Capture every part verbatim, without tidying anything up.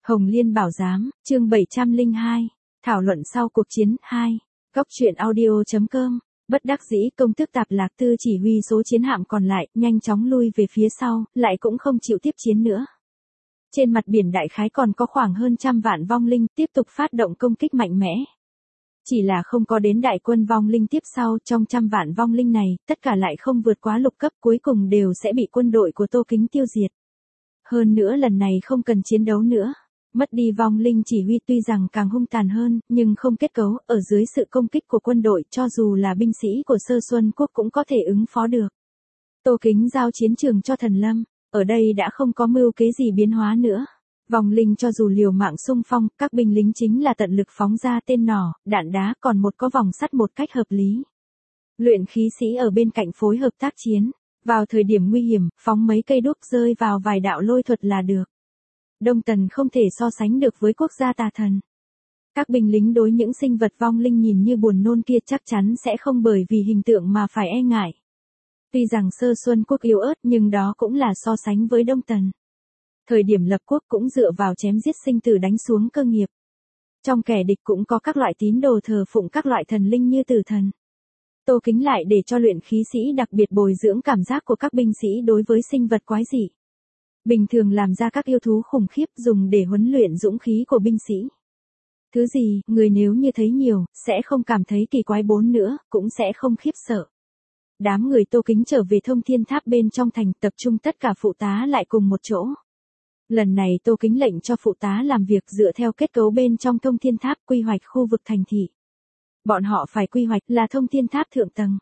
Hồng Liên Bảo Giám, chương bảy trăm lẻ hai, thảo luận sau cuộc chiến hai. Góc truyện audio.com, bất đắc dĩ Công tước Tạp Lạc Tư chỉ huy số chiến hạm còn lại, nhanh chóng lui về phía sau, lại cũng không chịu tiếp chiến nữa. Trên mặt biển đại khái còn có khoảng hơn trăm vạn vong linh tiếp tục phát động công kích mạnh mẽ. Chỉ là không có đến đại quân vong linh tiếp sau, trong trăm vạn vong linh này, tất cả lại không vượt quá lục cấp, cuối cùng đều sẽ bị quân đội của Tô Kính tiêu diệt. Hơn nữa lần này không cần chiến đấu nữa. Mất đi vong linh chỉ huy tuy rằng càng hung tàn hơn, nhưng không kết cấu, ở dưới sự công kích của quân đội, cho dù là binh sĩ của Sơ Xuân Quốc cũng có thể ứng phó được. Tô Kính giao chiến trường cho Thần Lâm, ở đây đã không có mưu kế gì biến hóa nữa. Vong linh cho dù liều mạng xung phong, các binh lính chính là tận lực phóng ra tên nỏ, đạn đá, còn một có vòng sắt một cách hợp lý. Luyện khí sĩ ở bên cạnh phối hợp tác chiến, vào thời điểm nguy hiểm, phóng mấy cây đuốc rơi vào vài đạo lôi thuật là được. Đông Tần không thể so sánh được với quốc gia tà thần. Các binh lính đối những sinh vật vong linh nhìn như buồn nôn kia chắc chắn sẽ không bởi vì hình tượng mà phải e ngại. Tuy rằng Sơ Xuân Quốc yếu ớt nhưng đó cũng là so sánh với Đông Tần. Thời điểm lập quốc cũng dựa vào chém giết sinh tử đánh xuống cơ nghiệp. Trong kẻ địch cũng có các loại tín đồ thờ phụng các loại thần linh như tử thần. Tô Kính lại để cho luyện khí sĩ đặc biệt bồi dưỡng cảm giác của các binh sĩ đối với sinh vật quái dị. Bình thường làm ra các yêu thú khủng khiếp dùng để huấn luyện dũng khí của binh sĩ. Thứ gì, người nếu như thấy nhiều, sẽ không cảm thấy kỳ quái bốn nữa, cũng sẽ không khiếp sợ. Đám người Tô Kính trở về Thông Thiên Tháp bên trong thành, tập trung tất cả phụ tá lại cùng một chỗ. Lần này Tô Kính lệnh cho phụ tá làm việc dựa theo kết cấu bên trong Thông Thiên Tháp quy hoạch khu vực thành thị. Bọn họ phải quy hoạch là Thông Thiên Tháp thượng tầng.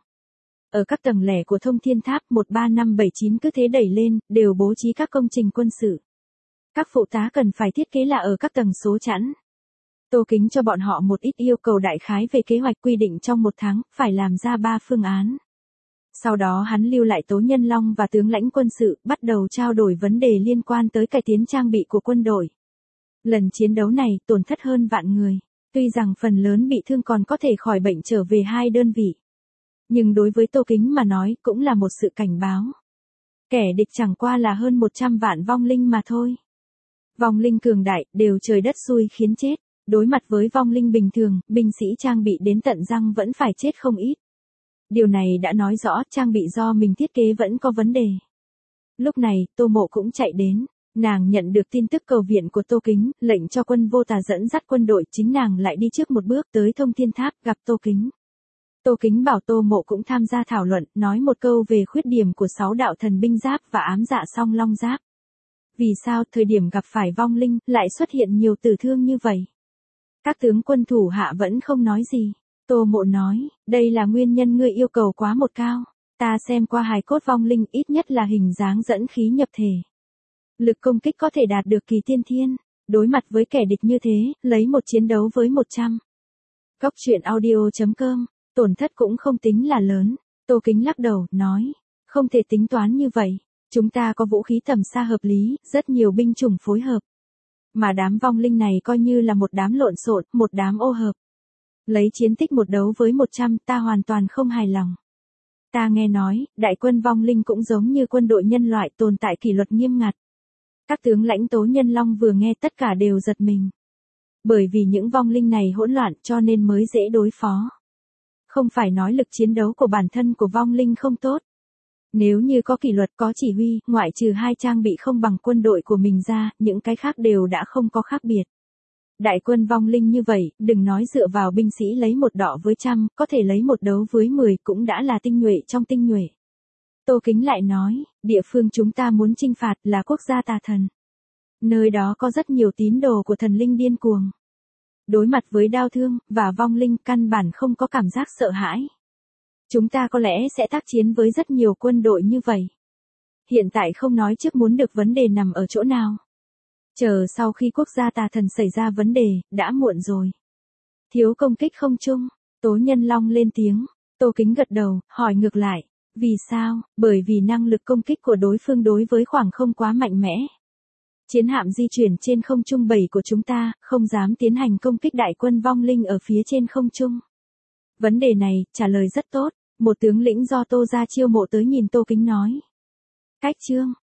Ở các tầng lẻ của Thông Thiên Tháp một ba năm bảy chín cứ thế đẩy lên, đều bố trí các công trình quân sự. Các phụ tá cần phải thiết kế là ở các tầng số chẵn. Tô Kính cho bọn họ một ít yêu cầu đại khái về kế hoạch quy định trong một tháng, phải làm ra ba phương án. Sau đó hắn lưu lại Tố Nhân Long và tướng lãnh quân sự, bắt đầu trao đổi vấn đề liên quan tới cải tiến trang bị của quân đội. Lần chiến đấu này tổn thất hơn vạn người, tuy rằng phần lớn bị thương còn có thể khỏi bệnh trở về hai đơn vị. Nhưng đối với Tô Kính mà nói cũng là một sự cảnh báo. Kẻ địch chẳng qua là hơn một trăm vạn vong linh mà thôi. Vong linh cường đại, đều trời đất xui khiến chết. Đối mặt với vong linh bình thường, binh sĩ trang bị đến tận răng vẫn phải chết không ít. Điều này đã nói rõ trang bị do mình thiết kế vẫn có vấn đề. Lúc này, Tô Mộ cũng chạy đến. Nàng nhận được tin tức cầu viện của Tô Kính, lệnh cho Quân Vô Tà dẫn dắt quân đội, chính nàng lại đi trước một bước tới Thông Thiên Tháp gặp Tô Kính. Tô Kính bảo Tô Mộ cũng tham gia thảo luận, nói một câu về khuyết điểm của sáu đạo thần binh giáp và ám dạ song long giáp. Vì sao thời điểm gặp phải vong linh lại xuất hiện nhiều tử thương như vậy? Các tướng quân thủ hạ vẫn không nói gì. Tô Mộ nói, đây là nguyên nhân ngươi yêu cầu quá một cao. Ta xem qua hài cốt vong linh ít nhất là hình dáng dẫn khí nhập thể. Lực công kích có thể đạt được kỳ tiên thiên. Đối mặt với kẻ địch như thế, lấy một chiến đấu với một trăm. Góc truyện audio.com, tổn thất cũng không tính là lớn. Tô Kính lắc đầu, nói, không thể tính toán như vậy. Chúng ta có vũ khí tầm xa hợp lý, rất nhiều binh chủng phối hợp. Mà đám vong linh này coi như là một đám lộn xộn, một đám ô hợp. Lấy chiến tích một đấu với một trăm, ta hoàn toàn không hài lòng. Ta nghe nói, đại quân vong linh cũng giống như quân đội nhân loại tồn tại kỷ luật nghiêm ngặt. Các tướng lãnh Tố Nhân Long vừa nghe tất cả đều giật mình. Bởi vì những vong linh này hỗn loạn cho nên mới dễ đối phó. Không phải nói lực chiến đấu của bản thân của vong linh không tốt. Nếu như có kỷ luật có chỉ huy, ngoại trừ hai trang bị không bằng quân đội của mình ra, những cái khác đều đã không có khác biệt. Đại quân vong linh như vậy, đừng nói dựa vào binh sĩ lấy một đọ với trăm, có thể lấy một đấu với mười cũng đã là tinh nhuệ trong tinh nhuệ. Tô Kính lại nói, địa phương chúng ta muốn chinh phạt là quốc gia tà thần. Nơi đó có rất nhiều tín đồ của thần linh điên cuồng. Đối mặt với đau thương, và vong linh căn bản không có cảm giác sợ hãi. Chúng ta có lẽ sẽ tác chiến với rất nhiều quân đội như vậy. Hiện tại không nói trước muốn được vấn đề nằm ở chỗ nào. Chờ sau khi quốc gia tà thần xảy ra vấn đề, đã muộn rồi. Thiếu công kích không chung, Tố Nhân Long lên tiếng. Tô Kính gật đầu, hỏi ngược lại. Vì sao? Bởi vì năng lực công kích của đối phương đối với khoảng không quá mạnh mẽ. Chiến hạm di chuyển trên không trung bảy của chúng ta, không dám tiến hành công kích đại quân vong linh ở phía trên không trung. Vấn đề này, trả lời rất tốt. Một tướng lĩnh do Tô gia chiêu mộ tới nhìn Tô Kính nói. Cách chương,